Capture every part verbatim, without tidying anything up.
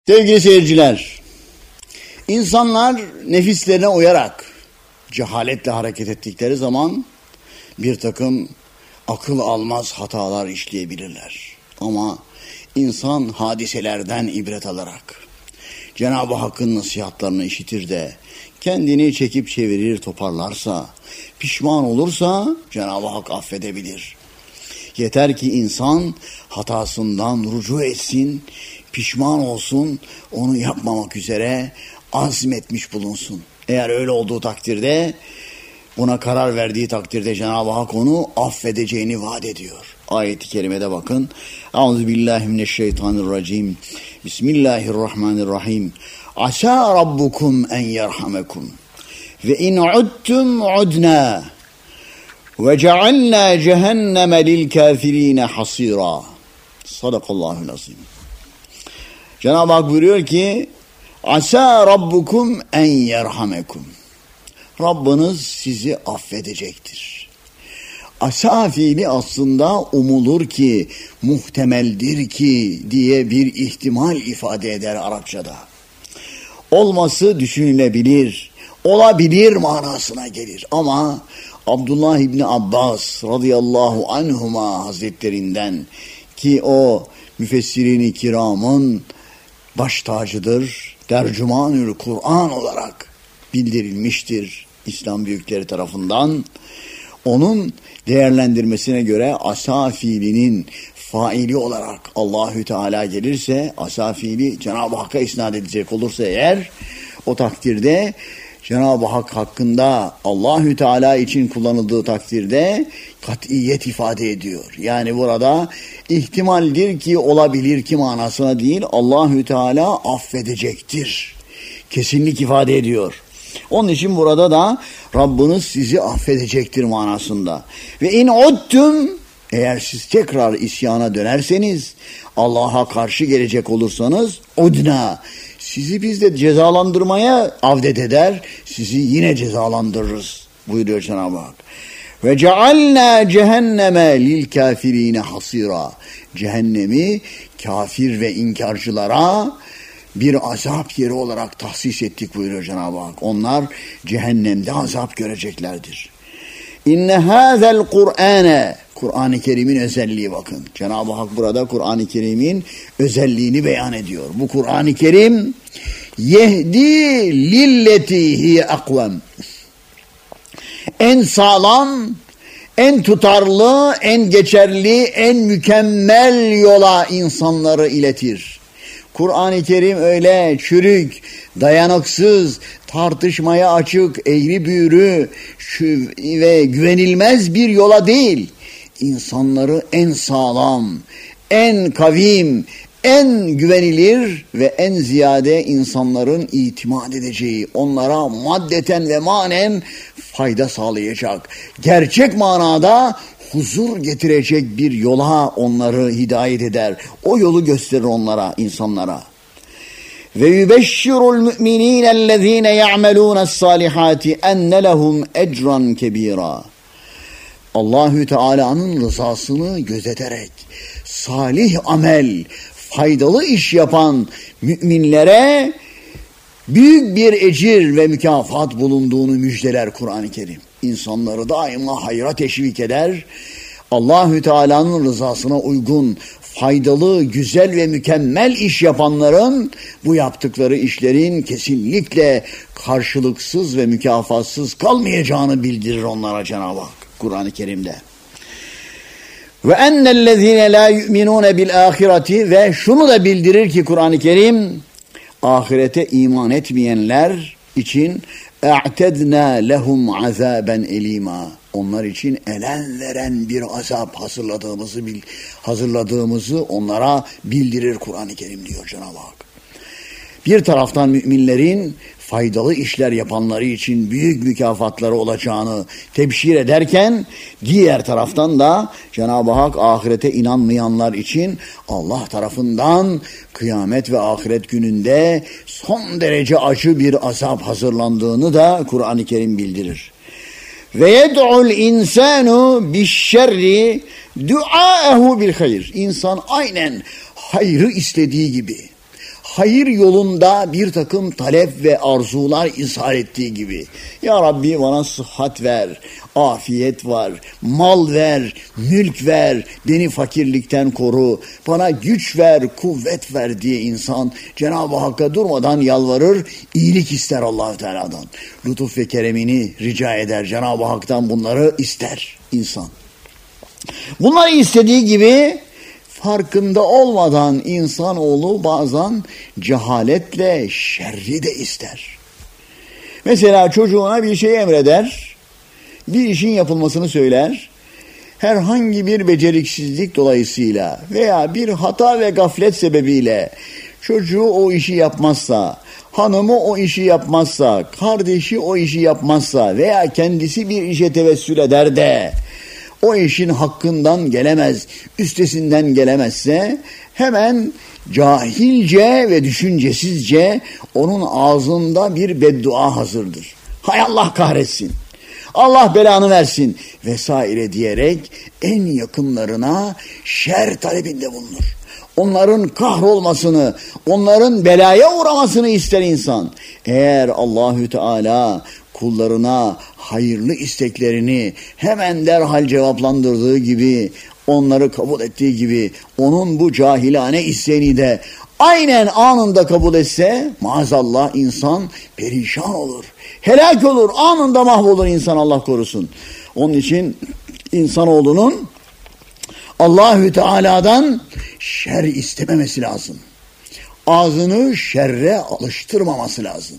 Sevgili seyirciler, insanlar nefislerine uyarak cehaletle hareket ettikleri zaman bir takım akıl almaz hatalar işleyebilirler. Ama insan hadiselerden ibret alarak Cenab-ı Hakk'ın nasihatlarını işitir de kendini çekip çevirir toparlarsa, pişman olursa Cenab-ı Hak affedebilir. Yeter ki insan hatasından rücu etsin, pişman olsun, onu yapmamak üzere azmetmiş bulunsun. Eğer öyle olduğu takdirde, buna karar verdiği takdirde Cenab-ı Hak onu affedeceğini vaat ediyor. Ayet-i kerimede bakın. Euzubillahimineşşeytanirracim. Bismillahirrahmanirrahim. Asa rabbukum en yerhamekum. Ve in udtum udna. Ve cealna cehenneme lil kafirine hasira. Sadakallahul-azim. Cenab-ı Hak buyuruyor ki Asa rabbukum en yerhamekum. Rabbiniz sizi affedecektir. Asa fiili aslında umulur ki, muhtemeldir ki diye bir ihtimal ifade eder Arapçada. Olması düşünülebilir, olabilir manasına gelir. Ama Abdullah İbni Abbas radıyallahu anhuma hazretlerinden ki o müfessirin-i kiramın baş tacıdır, tercümanül Kur'an olarak bildirilmiştir İslam büyükleri tarafından. Onun değerlendirmesine göre asa fiilinin faili olarak Allahü Teala gelirse, asa fiili Cenab-ı Hakk'a isnat edecek olursa eğer, o takdirde Cenab-ı Hak hakkında Allahü Teala için kullanıldığı takdirde kat'iyet ifade ediyor. Yani burada ihtimaldir ki, olabilir ki manasına değil, Allahü Teala affedecektir. Kesinlik ifade ediyor. Onun için burada da Rabbiniz sizi affedecektir manasında. Ve in udtum, eğer siz tekrar isyana dönerseniz, Allah'a karşı gelecek olursanız, udna, sizi biz de cezalandırmaya avdet eder, sizi yine cezalandırırız buyuruyor Cenab-ı Hak. Ve cealna cehenneme lil kafirine hasira. Cehennemi kafir ve inkarcılara bir azap yeri olarak tahsis ettik buyuruyor Cenab-ı Hak. Onlar cehennemde azap göreceklerdir. İnne hâzel Kur'âne, Kur'an-ı Kerim'in özelliği bakın. Cenab-ı Hak burada Kur'an-ı Kerim'in özelliğini beyan ediyor. Bu Kur'an-ı Kerim yehdi lilleti hiye akvem. En sağlam, en tutarlı, en geçerli, en mükemmel yola insanları iletir. Kur'an-ı Kerim öyle çürük, dayanıksız, tartışmaya açık, eğri büğrü ve güvenilmez bir yola değil, İnsanları en sağlam, en kavim, en güvenilir ve en ziyade insanların itimat edeceği, onlara maddeten ve manen fayda sağlayacak, gerçek manada huzur getirecek bir yola onları hidayet eder. O yolu gösterir onlara, insanlara. Ve yubeşşirul müminînellezîne ya'melûne's-sâlihâti enne lehum ecran kebîrâ. Allahü Teala'nın rızasını gözeterek salih amel, faydalı iş yapan müminlere büyük bir ecir ve mükafat bulunduğunu müjdeler Kur'an-ı Kerim. İnsanları daima hayra teşvik eder. Allahü Teala'nın rızasına uygun, faydalı, güzel ve mükemmel iş yapanların bu yaptıkları işlerin kesinlikle karşılıksız ve mükafatsız kalmayacağını bildirir onlara Cenab-ı Hak Kur'an-ı Kerim'de. Ve ennellezîne lâ yu'minûne bil âhireti, ve şunu da bildirir ki Kur'an-ı Kerim, ahirete iman etmeyenler için اَعْتَدْنَا لَهُمْ عَذَابًا اَل۪يمًا, onlar için elem veren bir azap hazırladığımızı hazırladığımızı onlara bildirir Kur'an-ı Kerim diyor Cenab-ı Hak. Bir taraftan müminlerin faydalı işler yapanları için büyük mükafatları olacağını tebşir ederken, diğer taraftan da Cenab-ı Hak ahirete inanmayanlar için Allah tarafından kıyamet ve ahiret gününde son derece acı bir azap hazırlandığını da Kur'an-ı Kerim bildirir. Ve yed'ul insanu bişşerri duaehu bil hayr. İnsan aynen hayrı istediği gibi, hayır yolunda bir takım talep ve arzular ishar ettiği gibi. Ya Rabbi bana sıhhat ver, afiyet var, mal ver, mülk ver, beni fakirlikten koru, bana güç ver, kuvvet ver diye insan Cenab-ı Hakk'a durmadan yalvarır, iyilik ister Allah-u Teala'dan. Lütuf ve keremini rica eder, Cenab-ı Hak'tan bunları ister insan. Bunları istediği gibi farkında olmadan insanoğlu bazen cehaletle şerri de ister. Mesela çocuğuna bir şey emreder, bir işin yapılmasını söyler, herhangi bir beceriksizlik dolayısıyla veya bir hata ve gaflet sebebiyle çocuğu o işi yapmazsa, hanımı o işi yapmazsa, kardeşi o işi yapmazsa veya kendisi bir işe tevessül eder de o işin hakkından gelemez, üstesinden gelemezse hemen cahilce ve düşüncesizce onun ağzında bir beddua hazırdır. Hay Allah kahretsin, Allah belanı versin vesaire diyerek en yakınlarına şer talebinde bulunur. Onların kahrolmasını, onların belaya uğramasını ister insan. Eğer Allahü Teala kullarına hayırlı isteklerini hemen derhal cevaplandırdığı gibi, onları kabul ettiği gibi, onun bu cahilane isteğini de aynen anında kabul etse, maazallah insan perişan olur, helak olur, anında mahvolur insan, Allah korusun. Onun için insanoğlunun Allahü Teala'dan şer istememesi lazım. Ağzını şerre alıştırmaması lazım.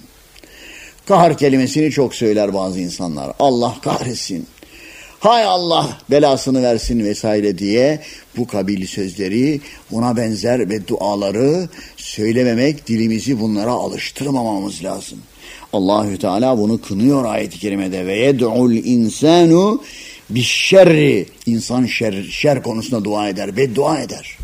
Kahr kelimesini çok söyler bazı insanlar. Allah kahretsin, hay Allah belasını versin vesaire diye bu kabil sözleri, buna benzer ve duaları söylememek, dilimizi bunlara alıştırmamamız lazım. Allahü Teala bunu kınıyor ayet-i kerimede. Ve yed'ul insanu bişşerri, insan şer, şer konusunda dua eder, beddua eder.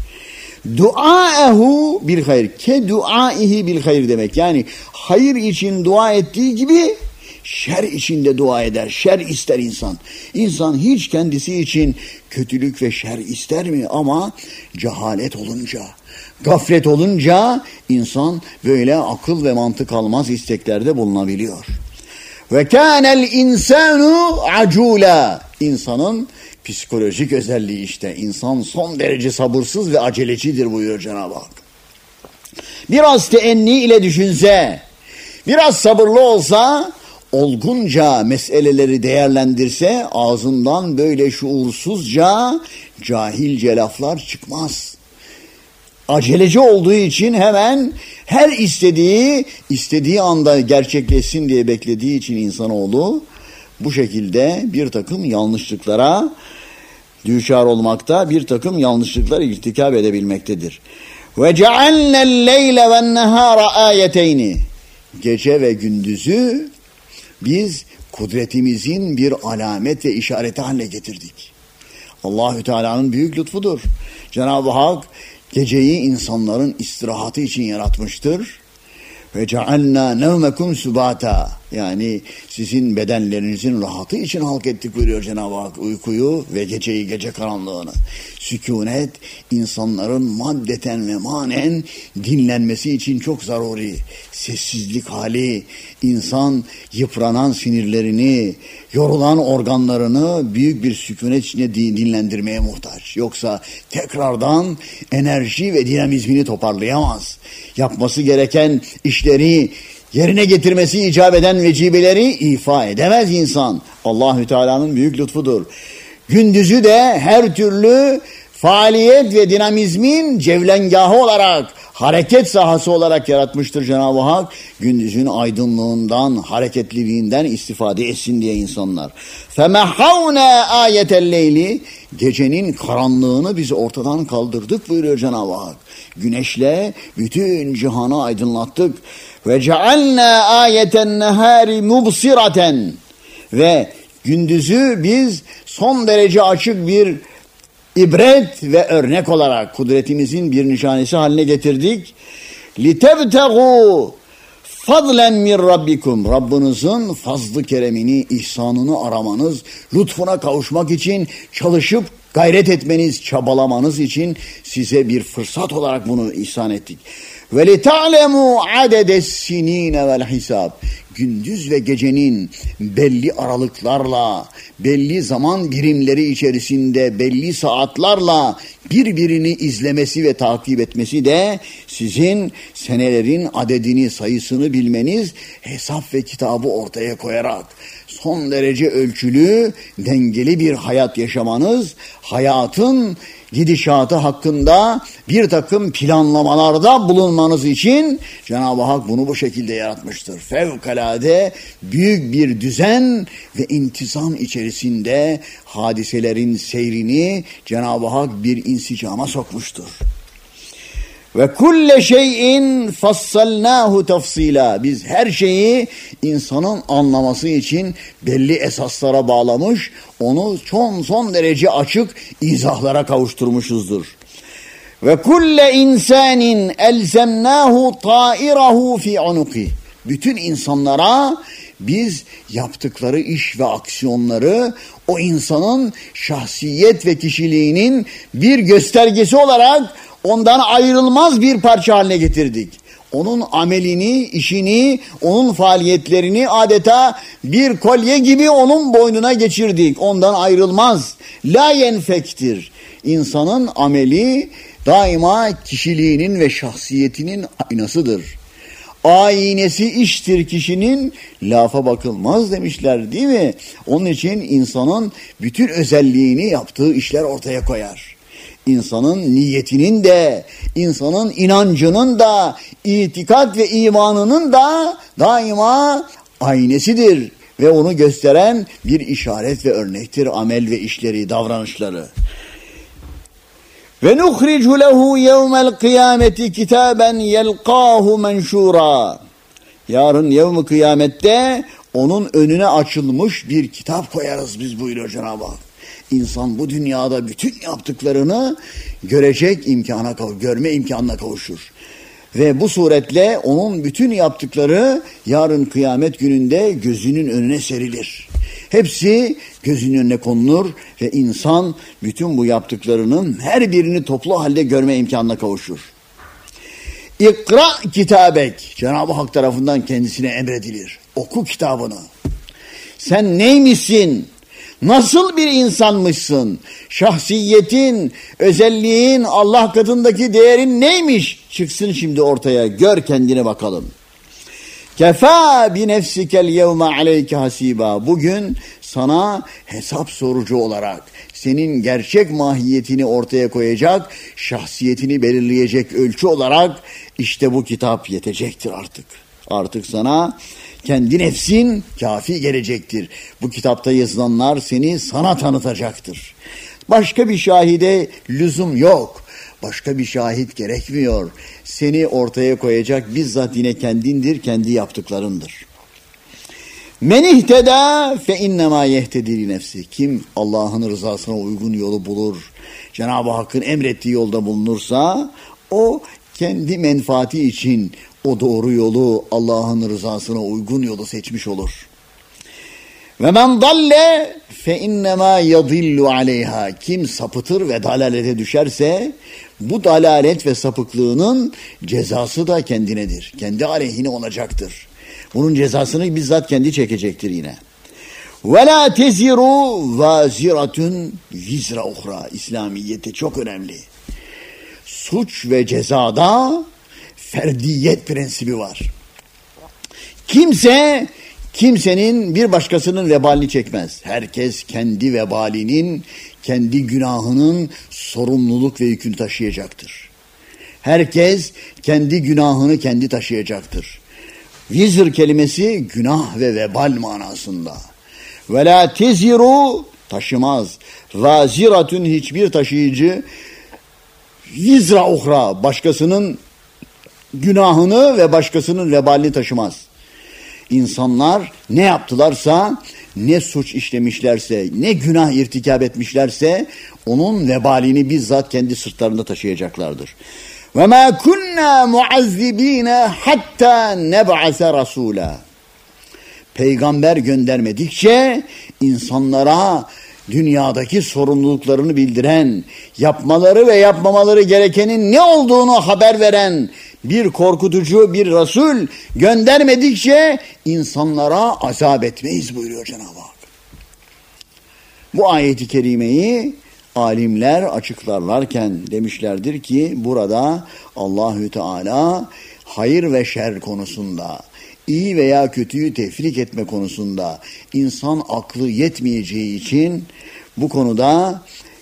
Duaehu bil hayr, ke duaihi bil hayr demek. Yani hayır için dua ettiği gibi şer için de dua eder. Şer ister insan. İnsan hiç kendisi için kötülük ve şer ister mi? Ama cehalet olunca, gaflet olunca insan böyle akıl ve mantık almaz isteklerde bulunabiliyor. Ve kânel insanu acûlâ. İnsanın psikolojik özelliği işte. İnsan son derece sabırsız ve acelecidir buyuruyor Cenab-ı Hak. Biraz teenni ile düşünse, biraz sabırlı olsa, olgunca meseleleri değerlendirse ağzından böyle şuursuzca, cahilce laflar çıkmaz. Aceleci olduğu için hemen her istediği, istediği anda gerçekleşsin diye beklediği için insanoğlu bu şekilde bir takım yanlışlıklara düçar olmakta, bir takım yanlışlıklar irtikab edebilmektedir. Ve cealnel leyle ven nehara ayeteyni. Gece ve gündüzü biz kudretimizin bir alamet ve işareti haline getirdik. Allahü Teala'nın büyük lütfudur. Cenab-ı Hak geceyi insanların istirahatı için yaratmıştır. Ve cealna nevmekum subata, yani sizin bedenlerinizin rahatı için halk ettik buyuruyor Cenab-ı Hak uykuyu ve geceyi, gece karanlığını. Sükunet insanların maddeten ve manen dinlenmesi için çok zaruri. Sessizlik hali insan yıpranan sinirlerini, yorulan organlarını büyük bir sükunet içinde dinlendirmeye muhtaç. Yoksa tekrardan enerji ve dinamizmini toparlayamaz. Yapması gereken işleri yerine getirmesi icap eden vecibeleri ifa edemez insan. Allahü Teala'nın büyük lütfudur. Gündüzü de her türlü faaliyet ve dinamizmin cevlengahı olarak, hareket sahası olarak yaratmıştır Cenab-ı Hak. Gündüzün aydınlığından, hareketliliğinden istifade etsin diye insanlar. فَمَحَوْنَا آيَةَ اللَّيْلِ. Gecenin karanlığını biz ortadan kaldırdık buyuruyor Cenab-ı Hak. Güneşle bütün cihanı aydınlattık. وَجَعَلْنَا آيَةَ النَّهَارِ مُبْصِرَةً. Ve gündüzü biz son derece açık bir ibret ve örnek olarak kudretimizin bir nişanesi haline getirdik. لِتَبْتَغُوا فَضْلًا مِنْ رَبِّكُمْ. Rabbinizin fazlı keremini, ihsanını aramanız, lütfuna kavuşmak için çalışıp gayret etmeniz, çabalamanız için size bir fırsat olarak bunu ihsan ettik. Ve lita'lemu adedes sinine vel hisab. Gündüz ve gecenin belli aralıklarla, belli zaman birimleri içerisinde, belli saatlerle birbirini izlemesi ve takip etmesi de sizin senelerin adedini, sayısını bilmeniz, hesap ve kitabı ortaya koyarak son derece ölçülü, dengeli bir hayat yaşamanız, hayatın gidişatı hakkında bir takım planlamalarda bulunmanız için Cenab-ı Hak bunu bu şekilde yaratmıştır. Fevkalade büyük bir düzen ve intizam içerisinde hadiselerin seyrini Cenab-ı Hak bir insicama sokmuştur. Ve kulle şeyin fassalnahu tafsila. Biz her şeyi insanın anlaması için belli esaslara bağlamış, onu son son derece açık izahlara kavuşturmuşuzdur. Ve kulle insanin elzemnahu ta'irahu fi unuki. Bütün insanlara biz yaptıkları iş ve aksiyonları o insanın şahsiyet ve kişiliğinin bir göstergesi olarak ondan ayrılmaz bir parça haline getirdik. Onun amelini, işini, onun faaliyetlerini adeta bir kolye gibi onun boynuna geçirdik. Ondan ayrılmaz. La yenfektir. İnsanın ameli daima kişiliğinin ve şahsiyetinin aynasıdır. Aynesi iştir kişinin, lafa bakılmaz demişler değil mi? Onun için insanın bütün özelliğini yaptığı işler ortaya koyar. İnsanın niyetinin de, insanın inancının da, itikat ve imanının da daima aynesidir. Ve onu gösteren bir işaret ve örnektir amel ve işleri, davranışları. Ve nukhricu lehu yevmel kıyameti kitaben yelqahu menşura. Yarın yevm-i kıyamette onun önüne açılmış bir kitap koyarız biz buyuruyor Cenab-ı Hak. İnsan bu dünyada bütün yaptıklarını görecek imkana, görme imkanına kavuşur. Ve bu suretle onun bütün yaptıkları yarın kıyamet gününde gözünün önüne serilir. Hepsi gözünün önüne konulur ve insan bütün bu yaptıklarının her birini toplu halde görme imkanına kavuşur. İkra kitabek, Cenab-ı Hak tarafından kendisine emredilir. Oku kitabını. Sen neymişsin? Nasıl bir insanmışsın? Şahsiyetin, özelliğin, Allah katındaki değerin neymiş? Çıksın şimdi ortaya, gör kendine bakalım. Kefâ bi nefsikel yevme aleyke hasiba. Bugün sana hesap sorucu olarak, senin gerçek mahiyetini ortaya koyacak, şahsiyetini belirleyecek ölçü olarak işte bu kitap yetecektir artık. Artık sana kendi nefsin kafi gelecektir. Bu kitapta yazılanlar seni sana tanıtacaktır. Başka bir şahide lüzum yok. Başka bir şahit gerekmiyor. Seni ortaya koyacak bizzat yine kendindir, kendi yaptıklarındır. Men ihteda fe innema yehtedi li nefsi. Kim Allah'ın rızasına uygun yolu bulur, Cenab-ı Hakk'ın emrettiği yolda bulunursa o kendi menfaati için o doğru yolu, Allah'ın rızasına uygun yolu seçmiş olur. Ve men dalle fe innema yadillu aleyha. Kim sapıtır ve dalalete düşerse bu dalalet ve sapıklığının cezası da kendinedir. Kendi aleyhine olacaktır. Bunun cezasını bizzat kendi çekecektir yine. Ve la teziru vaziratun vizra uhra. İslamiyette çok önemli. Suç ve cezada ferdiyet prensibi var. Kimse kimsenin bir başkasının vebalini çekmez. Herkes kendi vebalinin, kendi günahının sorumluluk ve yükünü taşıyacaktır. Herkes kendi günahını kendi taşıyacaktır. Vizr kelimesi günah ve vebal manasında. Ve la teziru taşımaz. Vaziratun hiçbir taşıyıcı vizra uhra başkasının günahını ve başkasının vebalini taşımaz. İnsanlar ne yaptılarsa, ne suç işlemişlerse, ne günah irtikab etmişlerse onun vebalini bizzat kendi sırtlarında taşıyacaklardır. Ve ma kunna muazzibina hatta neb'ase rasula. Peygamber göndermedikçe insanlara dünyadaki sorumluluklarını bildiren, yapmaları ve yapmamaları gerekenin ne olduğunu haber veren bir korkutucu bir Resul göndermedikçe insanlara azap etmeyiz buyuruyor Cenab-ı Hak. Bu ayeti kerimeyi alimler açıklarlarken demişlerdir ki burada Allahü Teala hayır ve şer konusunda, iyi veya kötüyü tefrik etme konusunda insan aklı yetmeyeceği için bu konuda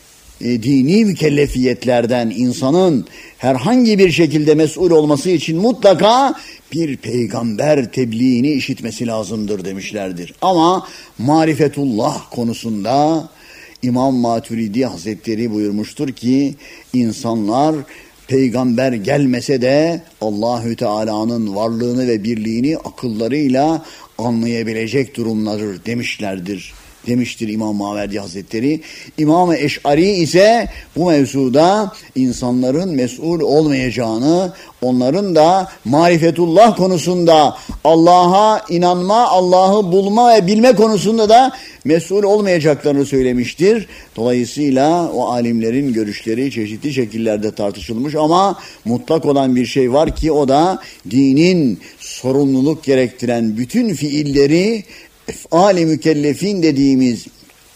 e, dini mükellefiyetlerden insanın herhangi bir şekilde mesul olması için mutlaka bir peygamber tebliğini işitmesi lazımdır demişlerdir. Ama marifetullah konusunda İmam Maturidi Hazretleri buyurmuştur ki insanlar peygamber gelmese de Allahü Teala'nın varlığını ve birliğini akıllarıyla anlayabilecek durumlardır demişlerdir. Demiştir İmam Maverdi Hazretleri. İmam-ı Eş'ari ise bu mevzuda insanların mesul olmayacağını, onların da marifetullah konusunda Allah'a inanma, Allah'ı bulma ve bilme konusunda da mesul olmayacaklarını söylemiştir. Dolayısıyla o alimlerin görüşleri çeşitli şekillerde tartışılmış ama mutlak olan bir şey var ki o da dinin sorumluluk gerektiren bütün fiilleri ef'al-i mükellefin dediğimiz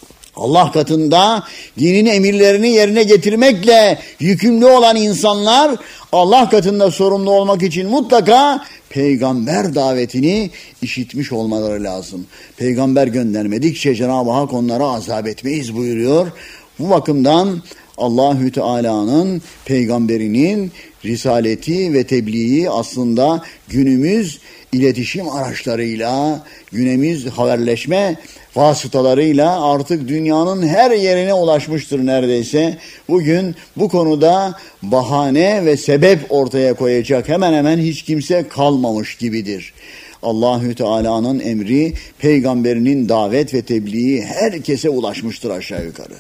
Allah katında dinin emirlerini yerine getirmekle yükümlü olan insanlar Allah katında sorumlu olmak için mutlaka peygamber davetini işitmiş olmaları lazım. Peygamber göndermedikçe Cenab-ı Hak onlara azap etmeyiz buyuruyor. Bu bakımdan Allahü Teala'nın peygamberinin risaleti ve tebliği aslında günümüz iletişim araçlarıyla, günümüz haberleşme vasıtalarıyla artık dünyanın her yerine ulaşmıştır neredeyse. Bugün bu konuda bahane ve sebep ortaya koyacak hemen hemen hiç kimse kalmamış gibidir. Allahü Teala'nın emri, peygamberinin davet ve tebliği herkese ulaşmıştır aşağı yukarı.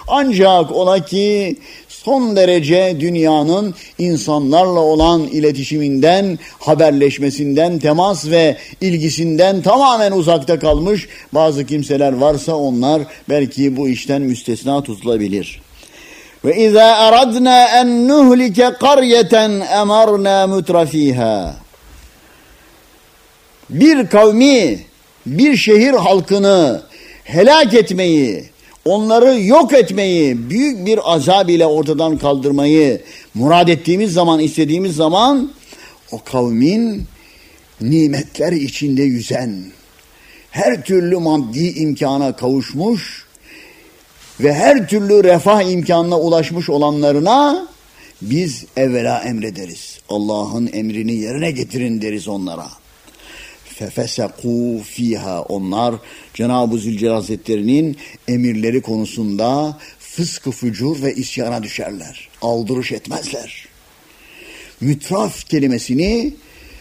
Ancak ola ki son derece dünyanın insanlarla olan iletişiminden, haberleşmesinden, temas ve ilgisinden tamamen uzakta kalmış bazı kimseler varsa onlar belki bu işten müstesna tutulabilir. Ve izâ aradnâ en nuhlike qaryeten emarnâ mutrafîhâ. Bir kavmi, bir şehir halkını helak etmeyi, onları yok etmeyi, büyük bir azab ile ortadan kaldırmayı murad ettiğimiz zaman, istediğimiz zaman o kavmin nimetler içinde yüzen, her türlü maddi imkana kavuşmuş ve her türlü refah imkanına ulaşmış olanlarına biz evvela emrederiz. Allah'ın emrini yerine getirin deriz onlara. Fefesekû fiha, onlar Cenab-ı Zülcelal Hazretleri'nin emirleri konusunda fıskı fücur ve isyana düşerler. Aldırış etmezler. Mütraf kelimesini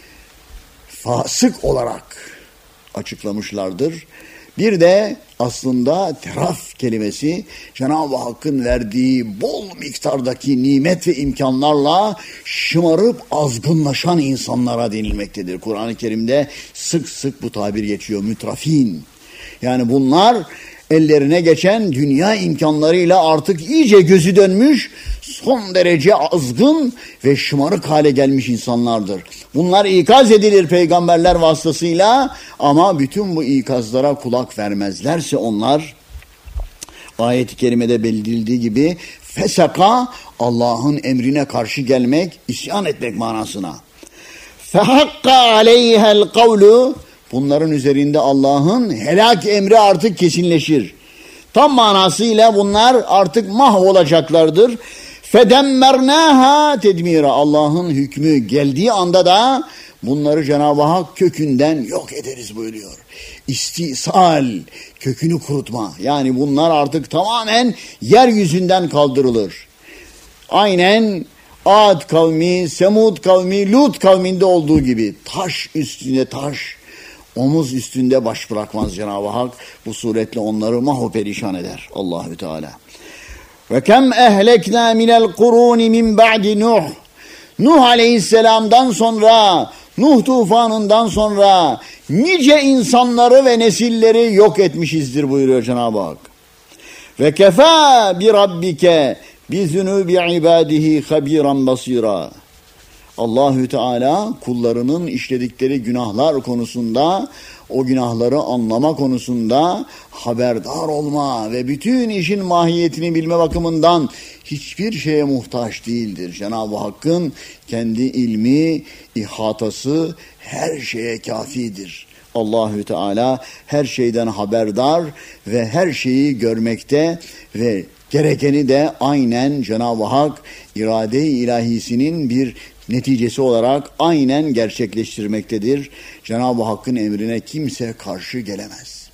fasık olarak açıklamışlardır. Bir de aslında teraf kelimesi Cenab-ı Hakk'ın verdiği bol miktardaki nimet ve imkanlarla şımarıp azgınlaşan insanlara denilmektedir. Kur'an-ı Kerim'de sık sık bu tabir geçiyor. Mütrafin. Yani bunlar ellerine geçen dünya imkanlarıyla artık iyice gözü dönmüş, son derece azgın ve şımarık hale gelmiş insanlardır. Bunlar ikaz edilir peygamberler vasıtasıyla ama bütün bu ikazlara kulak vermezlerse onlar, ayet-i kerimede belirtildiği gibi fesaka, Allah'ın emrine karşı gelmek, isyan etmek manasına. Fehakka aleyhel kavlu, bunların üzerinde Allah'ın helak emri artık kesinleşir. Tam manasıyla bunlar artık mahvolacaklardır. Fedemmernâhâ tedmîra, Allah'ın hükmü geldiği anda da bunları Cenab-ı Hak kökünden yok ederiz buyuruyor. İstisal, kökünü kurutma. Yani bunlar artık tamamen yeryüzünden kaldırılır. Aynen Ad kavmi, Semud kavmi, Lut kavminde olduğu gibi taş üstünde taş, omuz üstünde baş bırakmaz Cenab-ı Hak. Bu suretle onları mahvu perişan eder Allahü Teala. Ve kem ehlekna minel kuruni min ba'di Nuh. Nuh aleyhisselamdan sonra, Nuh tufanından sonra nice insanları ve nesilleri yok etmişizdir buyuruyor Cenab-ı Hak. Ve kefâ bi rabbike bi zunubi ibadihi habiran basira. Allahü Teala kullarının işledikleri günahlar konusunda, o günahları anlama konusunda haberdar olma ve bütün işin mahiyetini bilme bakımından hiçbir şeye muhtaç değildir. Cenab-ı Hakk'ın kendi ilmi, ihatası her şeye kafidir. Allahü Teala her şeyden haberdar ve her şeyi görmekte ve gerekeni de aynen Cenab-ı Hak irade-i ilahisinin bir neticesi olarak aynen gerçekleştirmektedir. Cenab-ı Hakk'ın emrine kimse karşı gelemez.